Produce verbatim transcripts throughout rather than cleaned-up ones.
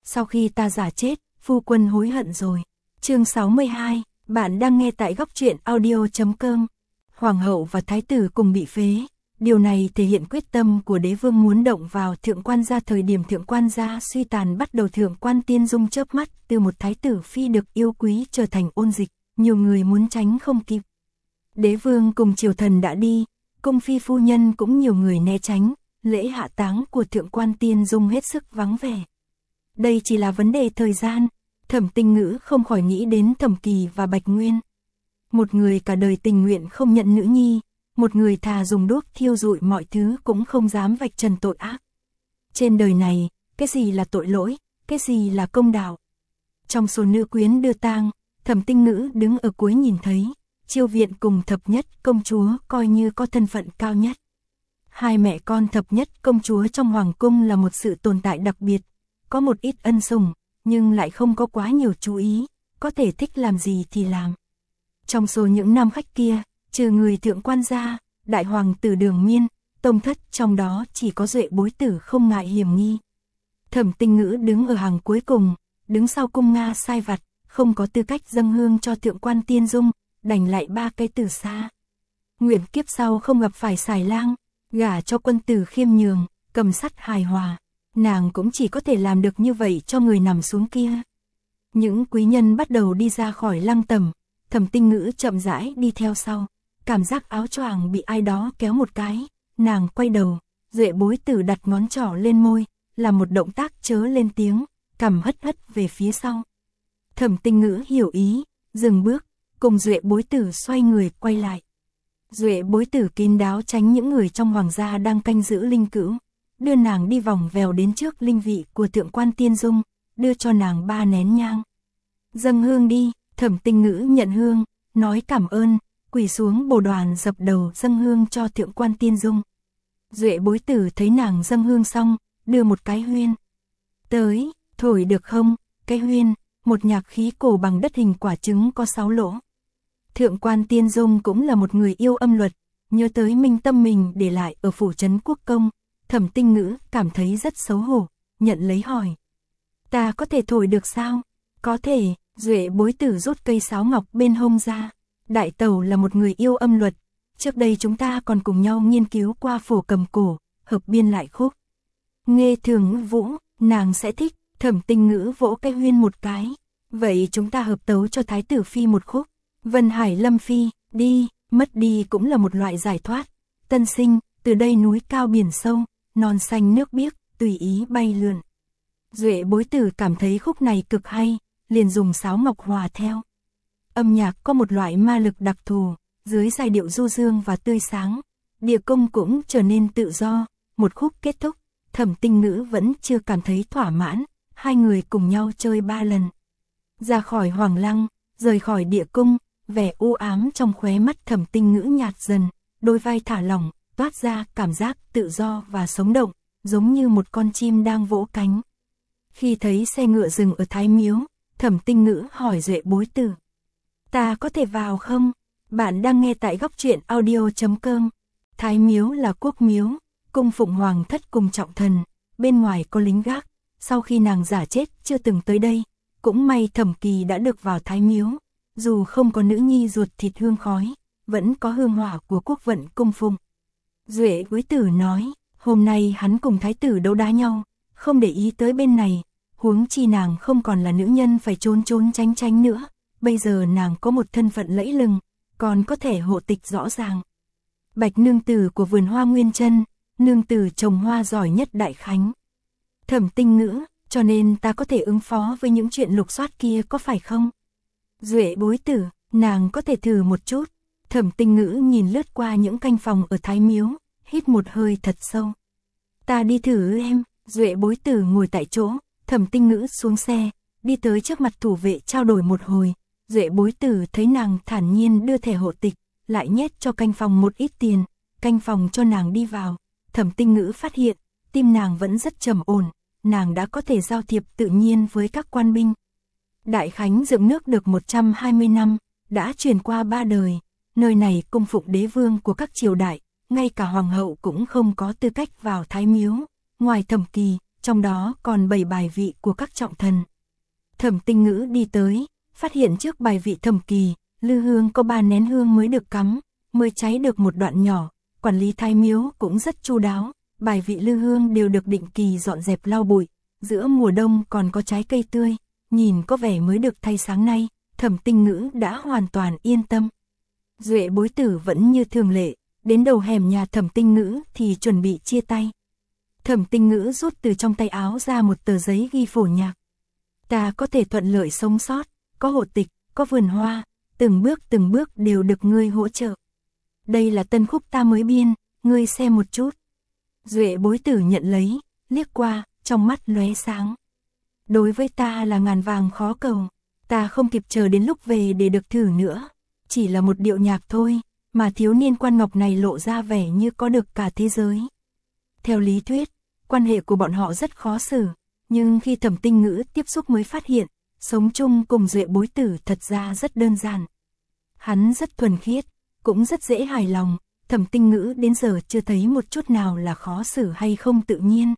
sau khi ta giả chết, phu quân hối hận rồi. Chương sáu mươi hai, bạn đang nghe tại góc truyện audio chấm com. Hoàng hậu và thái tử cùng bị phế. Điều này thể hiện quyết tâm của đế vương muốn động vào thượng quan gia. Thời điểm thượng quan gia suy tàn bắt đầu, thượng quan Tiên Dung chớp mắt từ một thái tử phi được yêu quý trở thành ôn dịch, nhiều người muốn tránh không kịp. Đế vương cùng triều thần đã đi, cung phi phu nhân cũng nhiều người né tránh, lễ hạ táng của thượng quan Tiên Dung hết sức vắng vẻ. Đây chỉ là vấn đề thời gian. Thẩm Tinh Ngữ không khỏi nghĩ đến Thẩm Kỳ và Bạch Nguyên. Một người cả đời tình nguyện không nhận nữ nhi, một người thà dùng đuốc thiêu rụi mọi thứ cũng không dám vạch trần tội ác. Trên đời này, cái gì là tội lỗi, cái gì là công đạo? Trong số nữ quyến đưa tang, Thẩm Tinh Ngữ đứng ở cuối nhìn thấy, Chiêu Viện cùng Thập Nhất công chúa coi như có thân phận cao nhất. Hai mẹ con Thập Nhất công chúa trong hoàng cung là một sự tồn tại đặc biệt, có một ít ân sủng, nhưng lại không có quá nhiều chú ý, có thể thích làm gì thì làm. Trong số những nam khách kia, trừ người thượng quan gia, đại hoàng tử Đường Miên, tông thất, trong đó chỉ có Duệ Bối Tử không ngại hiểm nghi. Thẩm Tinh Ngữ đứng ở hàng cuối cùng, đứng sau cung Nga sai vặt, không có tư cách dâng hương cho thượng quan Tiên Dung, đành lại ba cái từ xa. Nguyện kiếp sau không gặp phải xài lang, gả cho quân tử khiêm nhường, cầm sắt hài hòa. Nàng cũng chỉ có thể làm được như vậy cho người nằm xuống kia. Những quý nhân bắt đầu đi ra khỏi lăng tẩm, Thẩm Tinh Ngữ chậm rãi đi theo sau, cảm giác áo choàng bị ai đó kéo một cái, nàng quay đầu, Duệ Bối Tử đặt ngón trỏ lên môi, làm một động tác chớ lên tiếng, cằm hất hất về phía sau. Thẩm Tinh Ngữ hiểu ý, dừng bước, cùng Duệ Bối Tử xoay người quay lại. Duệ Bối Tử kín đáo tránh những người trong hoàng gia đang canh giữ linh cữu, đưa nàng đi vòng vèo đến trước linh vị của thượng quan Tiên Dung, đưa cho nàng ba nén nhang. Dâng hương đi. Thẩm Tinh Ngữ nhận hương, nói cảm ơn, quỳ xuống bồ đoàn dập đầu dâng hương cho thượng quan Tiên Dung. Duệ Bối Tử thấy nàng dâng hương xong, đưa một cái huyên. Tới, thổi được không? Cái huyên, một nhạc khí cổ bằng đất hình quả trứng có sáu lỗ. Thượng quan Tiên Dung cũng là một người yêu âm luật, nhớ tới minh tâm mình để lại ở phủ trấn Quốc Công. Thẩm Tinh Ngữ cảm thấy rất xấu hổ, nhận lấy hỏi. Ta có thể thổi được sao? Có thể. Duệ Bối Tử rút cây sáo ngọc bên hông ra. Đại tẩu là một người yêu âm luật, trước đây chúng ta còn cùng nhau nghiên cứu qua phổ cầm cổ, hợp biên lại khúc. Nghe Thường Ngữ Vũ, nàng sẽ thích. Thẩm Tinh Ngữ vỗ cái huyên một cái. Vậy chúng ta hợp tấu cho thái tử phi một khúc. Vân Hải Lâm Phi, đi, mất đi cũng là một loại giải thoát. Tân sinh, từ đây núi cao biển sâu, non xanh nước biếc, tùy ý bay lượn. Duệ Bối Tử cảm thấy khúc này cực hay, liền dùng sáo ngọc hòa theo. Âm nhạc có một loại ma lực đặc thù, dưới giai điệu du dương và tươi sáng, địa cung cũng trở nên tự do. Một khúc kết thúc, Thẩm Tinh Ngữ vẫn chưa cảm thấy thỏa mãn, hai người cùng nhau chơi ba lần. Ra khỏi hoàng lăng, rời khỏi địa cung, vẻ u ám trong khóe mắt Thẩm Tinh Ngữ nhạt dần, đôi vai thả lỏng, toát ra cảm giác tự do và sống động, giống như một con chim đang vỗ cánh. Khi thấy xe ngựa dừng ở Thái Miếu, Thẩm Tinh Ngữ hỏi Duệ Bối Tử. Ta có thể vào không? Bạn đang nghe tại góc truyện audio chấm com. Thái Miếu là quốc miếu, cung phụng hoàng thất cùng trọng thần, bên ngoài có lính gác. Sau khi nàng giả chết chưa từng tới đây, cũng may Thẩm Kỳ đã được vào Thái Miếu. Dù không có nữ nhi ruột thịt hương khói, vẫn có hương hỏa của quốc vận cung phụng. Duệ Bối Tử nói, hôm nay hắn cùng thái tử đấu đá nhau, không để ý tới bên này. Huống chi nàng không còn là nữ nhân phải trốn trốn tránh tránh nữa, bây giờ nàng có một thân phận lẫy lừng, còn có thể hộ tịch rõ ràng. Bạch nương tử của vườn hoa Nguyên Chân, nương tử trồng hoa giỏi nhất Đại Khánh. Thẩm Tinh Ngữ, cho nên ta có thể ứng phó với những chuyện lục soát kia có phải không? Duệ Bối Tử, nàng có thể thử một chút. Thẩm Tinh Ngữ nhìn lướt qua những canh phòng ở Thái Miếu, hít một hơi thật sâu. Ta đi thử em. Duệ Bối Tử ngồi tại chỗ. Thẩm Tinh Ngữ xuống xe, đi tới trước mặt thủ vệ trao đổi một hồi. Duệ Bối Tử thấy nàng thản nhiên đưa thẻ hộ tịch, lại nhét cho canh phòng một ít tiền, canh phòng cho nàng đi vào. Thẩm Tinh Ngữ phát hiện, tim nàng vẫn rất trầm ổn, nàng đã có thể giao thiệp tự nhiên với các quan binh. Đại Khánh dựng nước được một trăm hai mươi năm, đã truyền qua ba đời, nơi này cung phụng đế vương của các triều đại, ngay cả hoàng hậu cũng không có tư cách vào Thái Miếu, ngoài Thẩm Kỳ, trong đó còn bảy bài vị của các trọng thần. Thẩm Tinh Ngữ đi tới, phát hiện trước bài vị thẩm kỳ, lư hương có ba nén hương mới được cắm, mới cháy được một đoạn nhỏ, quản lý thái miếu cũng rất chu đáo, bài vị lư hương đều được định kỳ dọn dẹp lau bụi, giữa mùa đông còn có trái cây tươi, nhìn có vẻ mới được thay sáng nay, Thẩm Tinh Ngữ đã hoàn toàn yên tâm. Duệ Bối Tử vẫn như thường lệ, đến đầu hẻm nhà Thẩm Tinh Ngữ thì chuẩn bị chia tay. Thẩm Tinh Ngữ rút từ trong tay áo ra một tờ giấy ghi phổ nhạc. Ta có thể thuận lợi sống sót, có hộ tịch, có vườn hoa, từng bước từng bước đều được ngươi hỗ trợ. Đây là tân khúc ta mới biên, ngươi xem một chút. Duệ Bối Tử nhận lấy, liếc qua, trong mắt lóe sáng. Đối với ta là ngàn vàng khó cầu, ta không kịp chờ đến lúc về để được thử nữa. Chỉ là một điệu nhạc thôi, mà thiếu niên Quan Ngọc này lộ ra vẻ như có được cả thế giới. Theo lý thuyết, quan hệ của bọn họ rất khó xử, nhưng khi Thẩm Tinh Ngữ tiếp xúc mới phát hiện, sống chung cùng Duệ Bối Tử thật ra rất đơn giản. Hắn rất thuần khiết, cũng rất dễ hài lòng, Thẩm Tinh Ngữ đến giờ chưa thấy một chút nào là khó xử hay không tự nhiên.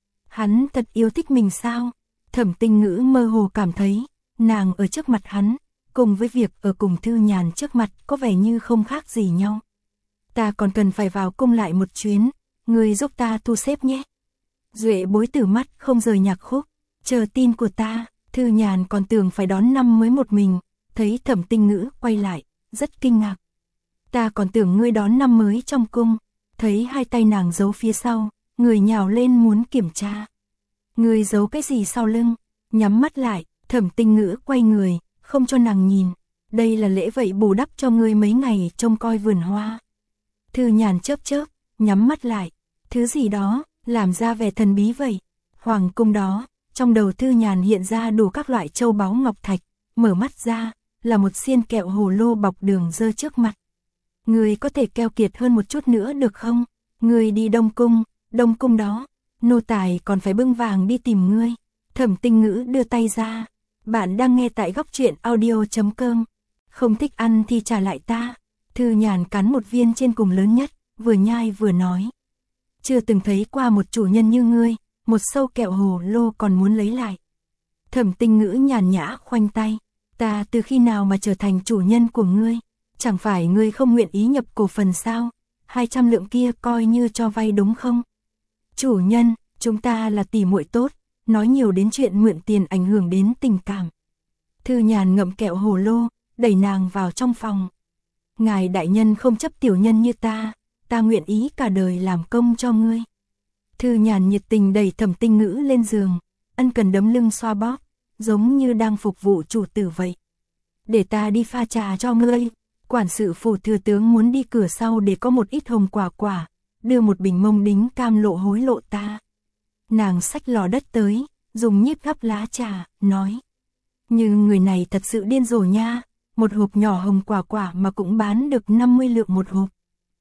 Hắn thật yêu thích mình sao? Thẩm Tinh Ngữ mơ hồ cảm thấy, nàng ở trước mặt hắn, cùng với việc ở cùng Thư Nhàn trước mặt có vẻ như không khác gì nhau. Ta còn cần phải vào cung lại một chuyến, người giúp ta thu xếp nhé. Duệ Bối Tử mắt không rời nhạc khúc, chờ tin của ta. Thư Nhàn còn tưởng phải đón năm mới một mình, thấy Thẩm Tinh Ngữ quay lại, rất kinh ngạc. Ta còn tưởng ngươi đón năm mới trong cung, thấy hai tay nàng giấu phía sau, người nhào lên muốn kiểm tra. Ngươi giấu cái gì sau lưng? Nhắm mắt lại, Thẩm Tinh Ngữ quay người, không cho nàng nhìn. Đây là lễ vậy bù đắp cho ngươi mấy ngày trông coi vườn hoa. Thư Nhàn chớp chớp, nhắm mắt lại. Thứ gì đó, làm ra vẻ thần bí vậy. Hoàng cung đó, trong đầu Thư Nhàn hiện ra đủ các loại châu báu ngọc thạch, mở mắt ra, là một xiên kẹo hồ lô bọc đường dơ trước mặt. Ngươi có thể keo kiệt hơn một chút nữa được không? Ngươi đi Đông Cung, Đông Cung đó, nô tài còn phải bưng vàng đi tìm ngươi. Thẩm Tinh Ngữ đưa tay ra. Bạn đang nghe tại góc truyện audio chấm com. Không thích ăn thì trả lại ta. Thư Nhàn cắn một viên trên cùng lớn nhất, vừa nhai vừa nói. Chưa từng thấy qua một chủ nhân như ngươi, một sâu kẹo hồ lô còn muốn lấy lại. Thẩm Tinh Ngữ nhàn nhã khoanh tay. Ta từ khi nào mà trở thành chủ nhân của ngươi? Chẳng phải ngươi không nguyện ý nhập cổ phần sao? hai trăm lượng kia coi như cho vay đúng không? Chủ nhân, chúng ta là tỷ muội tốt, nói nhiều đến chuyện mượn tiền ảnh hưởng đến tình cảm. Thư Nhàn ngậm kẹo hồ lô, đẩy nàng vào trong phòng. Ngài đại nhân không chấp tiểu nhân như ta, ta nguyện ý cả đời làm công cho ngươi. Thư Nhàn nhiệt tình đẩy Thẩm Tinh Ngữ lên giường, ân cần đấm lưng xoa bóp, giống như đang phục vụ chủ tử vậy. Để ta đi pha trà cho ngươi. Quản sự phủ thừa tướng muốn đi cửa sau để có một ít hồng quả quả, đưa một bình mông đính cam lộ hối lộ ta. Nàng xách lò đất tới, dùng nhíp gắp lá trà, nói. Nhưng người này thật sự điên rồ nha, một hộp nhỏ hồng quả quả mà cũng bán được năm mươi lượng một hộp.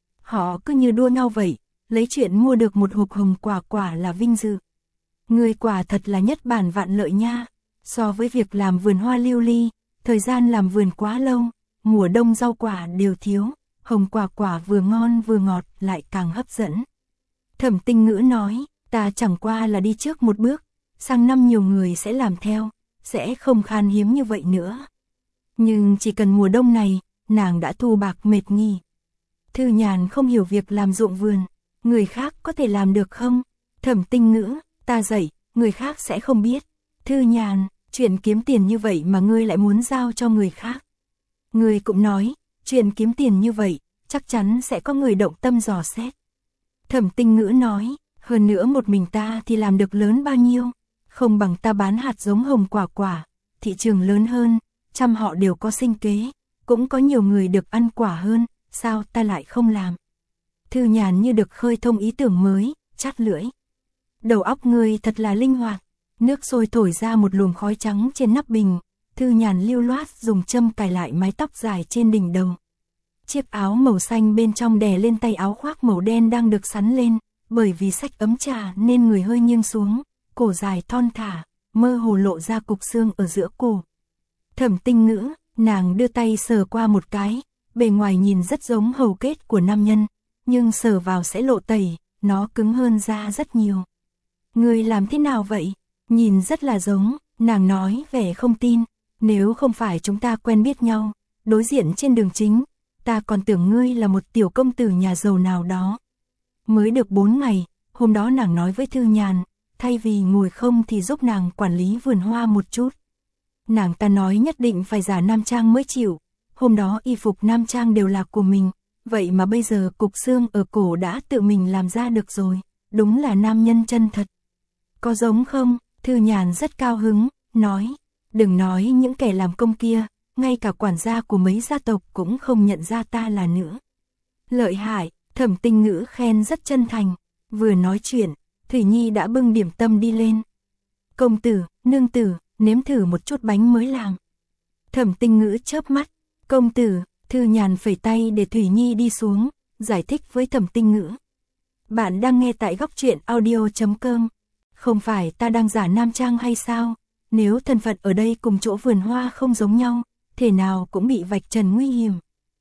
Họ cứ như đua nhau vậy, lấy chuyện mua được một hộp hồng quả quả là vinh dự. Người quả thật là nhất bản vạn lợi nha, so với việc làm vườn hoa lưu ly, thời gian làm vườn quá lâu. Mùa đông rau quả đều thiếu, hồng quả quả vừa ngon vừa ngọt lại càng hấp dẫn. Thẩm Tinh Ngữ nói, ta chẳng qua là đi trước một bước, sang năm nhiều người sẽ làm theo, sẽ không khan hiếm như vậy nữa. Nhưng chỉ cần mùa đông này, nàng đã thu bạc mệt nghỉ. Thư Nhàn không hiểu việc làm ruộng vườn, người khác có thể làm được không? Thẩm Tinh Ngữ, ta dạy, người khác sẽ không biết. Thư Nhàn, chuyện kiếm tiền như vậy mà ngươi lại muốn giao cho người khác. Người cũng nói, chuyện kiếm tiền như vậy, chắc chắn sẽ có người động tâm dò xét. Thẩm Tinh Ngữ nói, hơn nữa một mình ta thì làm được lớn bao nhiêu, không bằng ta bán hạt giống hồng quả quả, thị trường lớn hơn, trăm họ đều có sinh kế, cũng có nhiều người được ăn quả hơn, sao ta lại không làm. Thư Nhàn như được khơi thông ý tưởng mới, chát lưỡi. Đầu óc ngươi thật là linh hoạt, nước sôi thổi ra một luồng khói trắng trên nắp bình. Thư Nhàn lưu loát dùng châm cài lại mái tóc dài trên đỉnh đầu. Chiếc áo màu xanh bên trong đè lên tay áo khoác màu đen đang được sắn lên, bởi vì xách ấm trà nên người hơi nghiêng xuống, cổ dài thon thả, mơ hồ lộ ra cục xương ở giữa cổ. Thẩm Tinh Ngữ, nàng đưa tay sờ qua một cái, bề ngoài nhìn rất giống hầu kết của nam nhân, nhưng sờ vào sẽ lộ tẩy, nó cứng hơn da rất nhiều. Ngươi làm thế nào vậy? Nhìn rất là giống, nàng nói vẻ không tin. Nếu không phải chúng ta quen biết nhau, đối diện trên đường chính, ta còn tưởng ngươi là một tiểu công tử nhà giàu nào đó. Mới được bốn ngày, hôm đó nàng nói với Thư Nhàn, thay vì ngồi không thì giúp nàng quản lý vườn hoa một chút. Nàng ta nói nhất định phải giả nam trang mới chịu, hôm đó y phục nam trang đều là của mình, vậy mà bây giờ cục xương ở cổ đã tự mình làm ra được rồi, đúng là nam nhân chân thật. Có giống không? Thư Nhàn rất cao hứng, nói, đừng nói những kẻ làm công kia, ngay cả quản gia của mấy gia tộc cũng không nhận ra ta là nữa. Lợi hại, Thẩm Tinh Ngữ khen rất chân thành, vừa nói chuyện, Thủy Nhi đã bưng điểm tâm đi lên. Công tử, nương tử, nếm thử một chút bánh mới làm. Thẩm Tinh Ngữ chớp mắt, công tử, Thư Nhàn phẩy tay để Thủy Nhi đi xuống, giải thích với Thẩm Tinh Ngữ. Bạn đang nghe tại góc truyện audio chấm com. Không phải ta đang giả nam trang hay sao? Nếu thân phận ở đây cùng chỗ vườn hoa không giống nhau, thể nào cũng bị vạch trần nguy hiểm.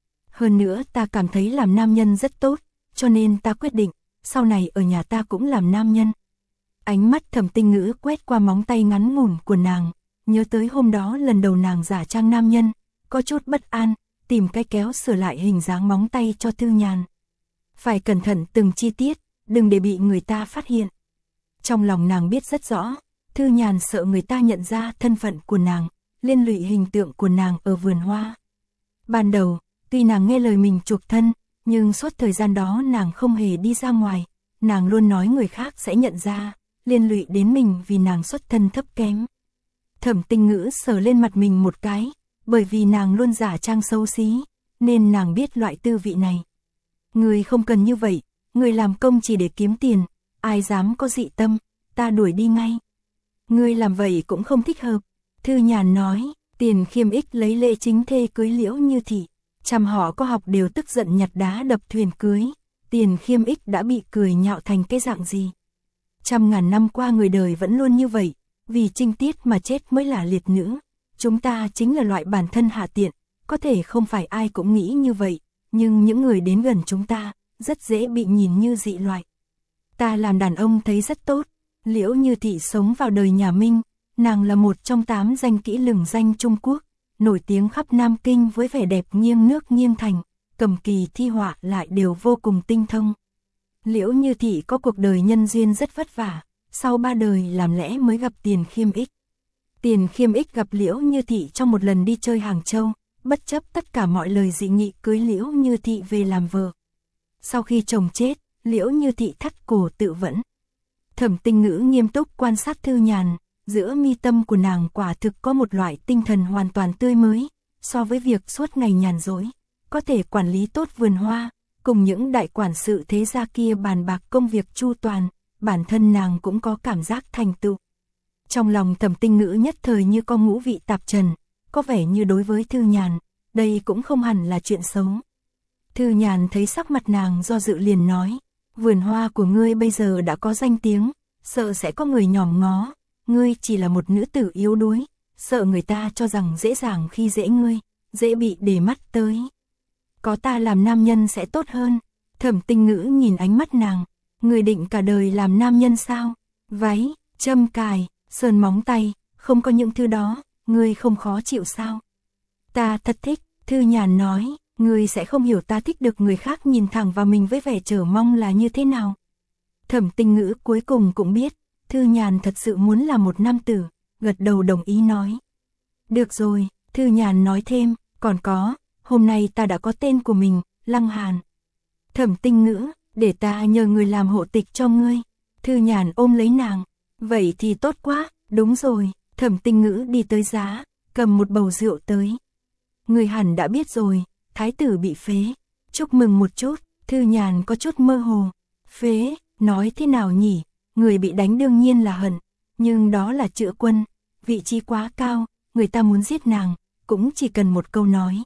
Hơn nữa ta cảm thấy làm nam nhân rất tốt, cho nên ta quyết định, sau này ở nhà ta cũng làm nam nhân. Ánh mắt Thẩm Tinh Ngữ quét qua móng tay ngắn ngủn của nàng, nhớ tới hôm đó lần đầu nàng giả trang nam nhân, có chút bất an, tìm cái kéo sửa lại hình dáng móng tay cho Thư Nhàn. Phải cẩn thận từng chi tiết, đừng để bị người ta phát hiện. Trong lòng nàng biết rất rõ, Thư Nhàn sợ người ta nhận ra thân phận của nàng, liên lụy hình tượng của nàng ở vườn hoa. Ban đầu, tuy nàng nghe lời mình chuộc thân, nhưng suốt thời gian đó nàng không hề đi ra ngoài, nàng luôn nói người khác sẽ nhận ra, liên lụy đến mình vì nàng xuất thân thấp kém. Thẩm Tinh Ngữ sờ lên mặt mình một cái, bởi vì nàng luôn giả trang xấu xí, nên nàng biết loại tư vị này. Người không cần như vậy, người làm công chỉ để kiếm tiền, ai dám có dị tâm, ta đuổi đi ngay. Ngươi làm vậy cũng không thích hợp. Thư Nhàn nói, Tiền Khiêm Ích lấy lễ chính thê cưới Liễu Như Thị, trăm họ có học đều tức giận nhặt đá đập thuyền cưới. Tiền Khiêm Ích đã bị cười nhạo thành cái dạng gì? Trăm ngàn năm qua người đời vẫn luôn như vậy, vì trinh tiết mà chết mới là liệt nữ. Chúng ta chính là loại bản thân hạ tiện, có thể không phải ai cũng nghĩ như vậy, nhưng những người đến gần chúng ta, rất dễ bị nhìn như dị loại. Ta làm đàn ông thấy rất tốt. Liễu Như Thị sống vào đời nhà Minh, nàng là một trong tám danh kỹ lừng danh Trung Quốc, nổi tiếng khắp Nam Kinh với vẻ đẹp nghiêng nước nghiêng thành, cầm kỳ thi họa lại đều vô cùng tinh thông. Liễu Như Thị có cuộc đời nhân duyên rất vất vả, sau ba đời làm lẽ mới gặp Tiền Khiêm Ích. Tiền Khiêm Ích gặp Liễu Như Thị trong một lần đi chơi Hàng Châu, bất chấp tất cả mọi lời dị nghị cưới Liễu Như Thị về làm vợ. Sau khi chồng chết, Liễu Như Thị thắt cổ tự vẫn. Thẩm Tinh Ngữ nghiêm túc quan sát Thư Nhàn, giữa mi tâm của nàng quả thực có một loại tinh thần hoàn toàn tươi mới, so với việc suốt ngày nhàn rỗi, có thể quản lý tốt vườn hoa, cùng những đại quản sự thế gia kia bàn bạc công việc chu toàn, bản thân nàng cũng có cảm giác thành tựu. Trong lòng Thẩm Tinh Ngữ nhất thời như có ngũ vị tạp trần, có vẻ như đối với Thư Nhàn, đây cũng không hẳn là chuyện xấu. Thư Nhàn thấy sắc mặt nàng do dự liền nói, vườn hoa của ngươi bây giờ đã có danh tiếng, sợ sẽ có người nhòm ngó, ngươi chỉ là một nữ tử yếu đuối, sợ người ta cho rằng dễ dàng khi dễ ngươi, dễ bị để mắt tới. Có ta làm nam nhân sẽ tốt hơn. Thẩm Tinh Ngữ nhìn ánh mắt nàng, ngươi định cả đời làm nam nhân sao? Váy, châm cài, sơn móng tay, không có những thứ đó, ngươi không khó chịu sao? Ta thật thích, Thư Nhàn nói, ngươi sẽ không hiểu ta thích được người khác nhìn thẳng vào mình với vẻ chờ mong là như thế nào. Thẩm Tinh Ngữ cuối cùng cũng biết, Thư Nhàn thật sự muốn là một nam tử, gật đầu đồng ý nói. Được rồi, Thư Nhàn nói thêm, còn có, hôm nay ta đã có tên của mình, Lăng Hàn. Thẩm Tinh Ngữ, để ta nhờ người làm hộ tịch cho ngươi. Thư Nhàn ôm lấy nàng, vậy thì tốt quá, đúng rồi. Thẩm Tinh Ngữ đi tới giá, cầm một bầu rượu tới. Người hẳn đã biết rồi, thái tử bị phế, chúc mừng một chút. Thư Nhàn có chút mơ hồ. Phế, nói thế nào nhỉ? Người bị đánh đương nhiên là hận, nhưng đó là chữa quân, vị trí quá cao, người ta muốn giết nàng, cũng chỉ cần một câu nói.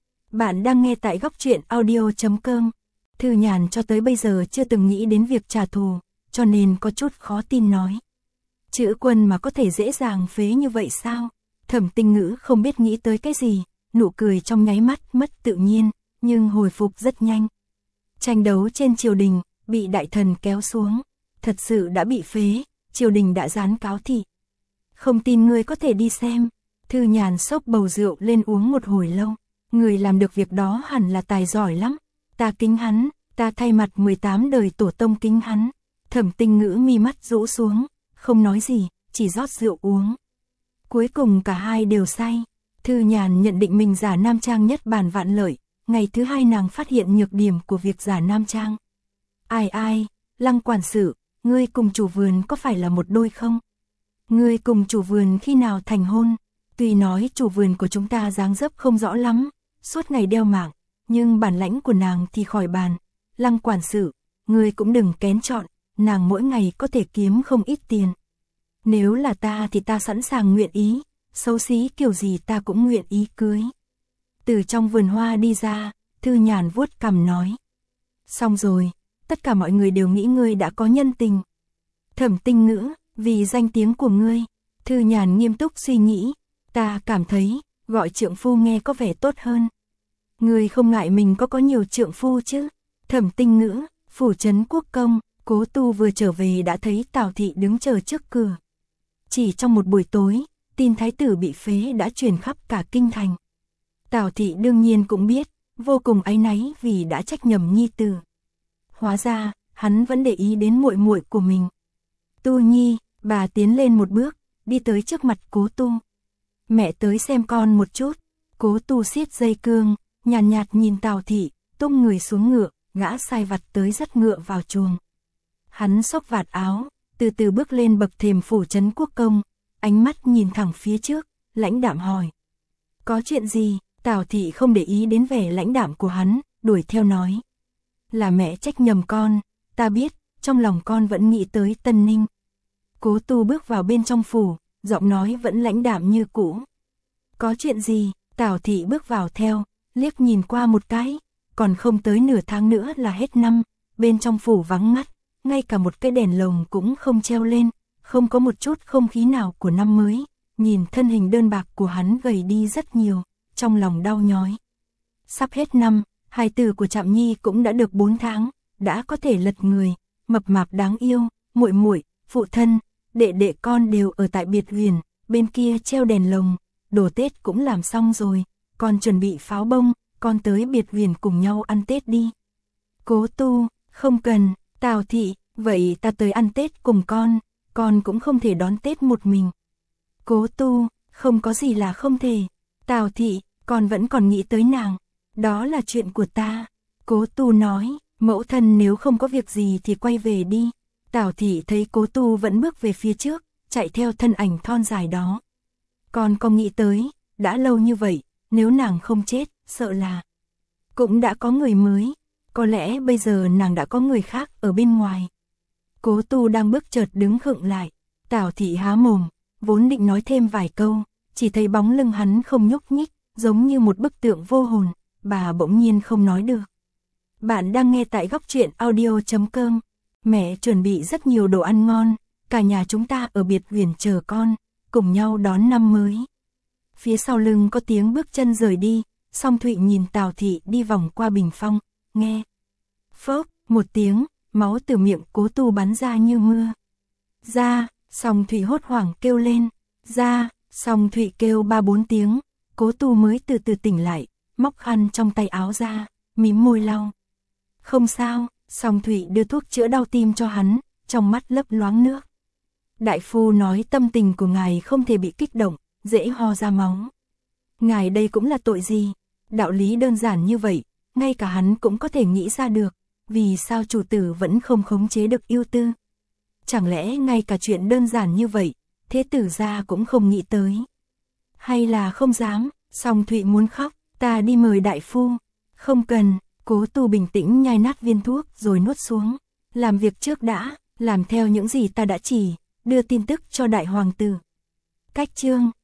Bạn đang nghe tại góc truyện audio chấm com. Thư Nhàn cho tới bây giờ chưa từng nghĩ đến việc trả thù, cho nên có chút khó tin nói. Chữa quân mà có thể dễ dàng phế như vậy sao? Thẩm Tinh Ngữ không biết nghĩ tới cái gì, nụ cười trong nháy mắt mất tự nhiên, nhưng hồi phục rất nhanh. Tranh đấu trên triều đình, bị đại thần kéo xuống, thật sự đã bị phế, triều đình đã dán cáo thị. Không tin ngươi có thể đi xem. Thư Nhàn xốc bầu rượu lên uống một hồi lâu. Người làm được việc đó hẳn là tài giỏi lắm. Ta kính hắn, ta thay mặt mười tám đời tổ tông kính hắn. Thẩm Tinh Ngữ mi mắt rũ xuống, không nói gì, chỉ rót rượu uống. Cuối cùng cả hai đều say. Thư Nhàn nhận định mình giả nam trang nhất bản vạn lợi. Ngày thứ hai nàng phát hiện nhược điểm của việc giả nam trang. Ai ai, Lăng quản sự, ngươi cùng chủ vườn có phải là một đôi không? Ngươi cùng chủ vườn khi nào thành hôn? Tuy nói chủ vườn của chúng ta dáng dấp không rõ lắm, suốt ngày đeo mạng, nhưng bản lãnh của nàng thì khỏi bàn. Lăng quản sự, ngươi cũng đừng kén chọn, nàng mỗi ngày có thể kiếm không ít tiền. Nếu là ta thì ta sẵn sàng nguyện ý, xấu xí kiểu gì ta cũng nguyện ý cưới. Từ trong vườn hoa đi ra, Thư Nhàn vuốt cằm nói. Xong rồi, tất cả mọi người đều nghĩ ngươi đã có nhân tình. Thẩm Tinh Ngữ, vì danh tiếng của ngươi, Thư Nhàn nghiêm túc suy nghĩ, ta cảm thấy, gọi trượng phu nghe có vẻ tốt hơn. Ngươi không ngại mình có có nhiều trượng phu chứ? Thẩm Tinh Ngữ, phủ trấn Quốc công, Cố Tu vừa trở về đã thấy Tào Thị đứng chờ trước cửa. Chỉ trong một buổi tối, tin thái tử bị phế đã truyền khắp cả kinh thành. Tào Thị đương nhiên cũng biết, vô cùng áy náy vì đã trách nhầm nhi tử. Hóa ra, hắn vẫn để ý đến muội muội của mình. Tu Nhi, bà tiến lên một bước, đi tới trước mặt Cố Tu. Mẹ tới xem con một chút. Cố Tu siết dây cương, nhàn nhạt, nhạt nhìn Tào Thị, tung người xuống ngựa, gã sai vặt tới dắt ngựa vào chuồng. Hắn xốc vạt áo, từ từ bước lên bậc thềm phủ trấn Quốc công, ánh mắt nhìn thẳng phía trước, lãnh đạm hỏi. Có chuyện gì? Tào Thị không để ý đến vẻ lãnh đạm của hắn, đuổi theo nói. Là mẹ trách nhầm con, ta biết, trong lòng con vẫn nghĩ tới Tân Ninh. Cố Tu bước vào bên trong phủ, giọng nói vẫn lãnh đạm như cũ. Có chuyện gì? Tào Thị bước vào theo, liếc nhìn qua một cái, còn không tới nửa tháng nữa là hết năm, bên trong phủ vắng ngắt, ngay cả một cái đèn lồng cũng không treo lên, không có một chút không khí nào của năm mới, nhìn thân hình đơn bạc của hắn gầy đi rất nhiều, trong lòng đau nhói. Sắp hết năm, hài tử của Trạm Nhi cũng đã được bốn tháng, đã có thể lật người, mập mạp đáng yêu, muội muội, phụ thân, đệ đệ con đều ở tại biệt huyền, bên kia treo đèn lồng, đồ Tết cũng làm xong rồi, con chuẩn bị pháo bông, con tới biệt huyền cùng nhau ăn Tết đi. Cố Tu, không cần. Tào Thị, vậy ta tới ăn Tết cùng con, con cũng không thể đón Tết một mình. Cố Tu, không có gì là không thể. Tào Thị, con vẫn còn nghĩ tới nàng, đó là chuyện của ta. Cố Tu nói, mẫu thân nếu không có việc gì thì quay về đi. Tào Thị thấy Cố Tu vẫn bước về phía trước, chạy theo thân ảnh thon dài đó. Con có nghĩ tới, đã lâu như vậy, nếu nàng không chết, sợ là cũng đã có người mới. Có lẽ bây giờ nàng đã có người khác ở bên ngoài. Cố Tu đang bước chợt đứng khựng lại. Tào Thị há mồm, vốn định nói thêm vài câu, chỉ thấy bóng lưng hắn không nhúc nhích, giống như một bức tượng vô hồn, bà bỗng nhiên không nói được. Bạn đang nghe tại góc truyện audio chấm com. Mẹ chuẩn bị rất nhiều đồ ăn ngon, cả nhà chúng ta ở biệt huyền chờ con, cùng nhau đón năm mới. Phía sau lưng có tiếng bước chân rời đi, Song Thụy nhìn Tào Thị đi vòng qua bình phong, nghe. Phốc, một tiếng, máu từ miệng Cố Tu bắn ra như mưa. Ra, Song Thụy hốt hoảng kêu lên. Ra, Song Thụy kêu ba bốn tiếng, Cố Tu mới từ từ tỉnh lại, móc khăn trong tay áo ra, mím môi lau. Không sao, Song Thụy đưa thuốc chữa đau tim cho hắn, trong mắt lấp loáng nước. Đại phu nói tâm tình của ngài không thể bị kích động, dễ ho ra máu. Ngài đây cũng là tội gì? Đạo lý đơn giản như vậy, ngay cả hắn cũng có thể nghĩ ra được, vì sao chủ tử vẫn không khống chế được yêu tư? Chẳng lẽ ngay cả chuyện đơn giản như vậy, thế tử gia cũng không nghĩ tới? Hay là không dám? Song Thụy muốn khóc, ta đi mời đại phu. Không cần, Cố Tu bình tĩnh nhai nát viên thuốc rồi nuốt xuống. Làm việc trước đã, làm theo những gì ta đã chỉ, đưa tin tức cho đại hoàng tử. Cách chương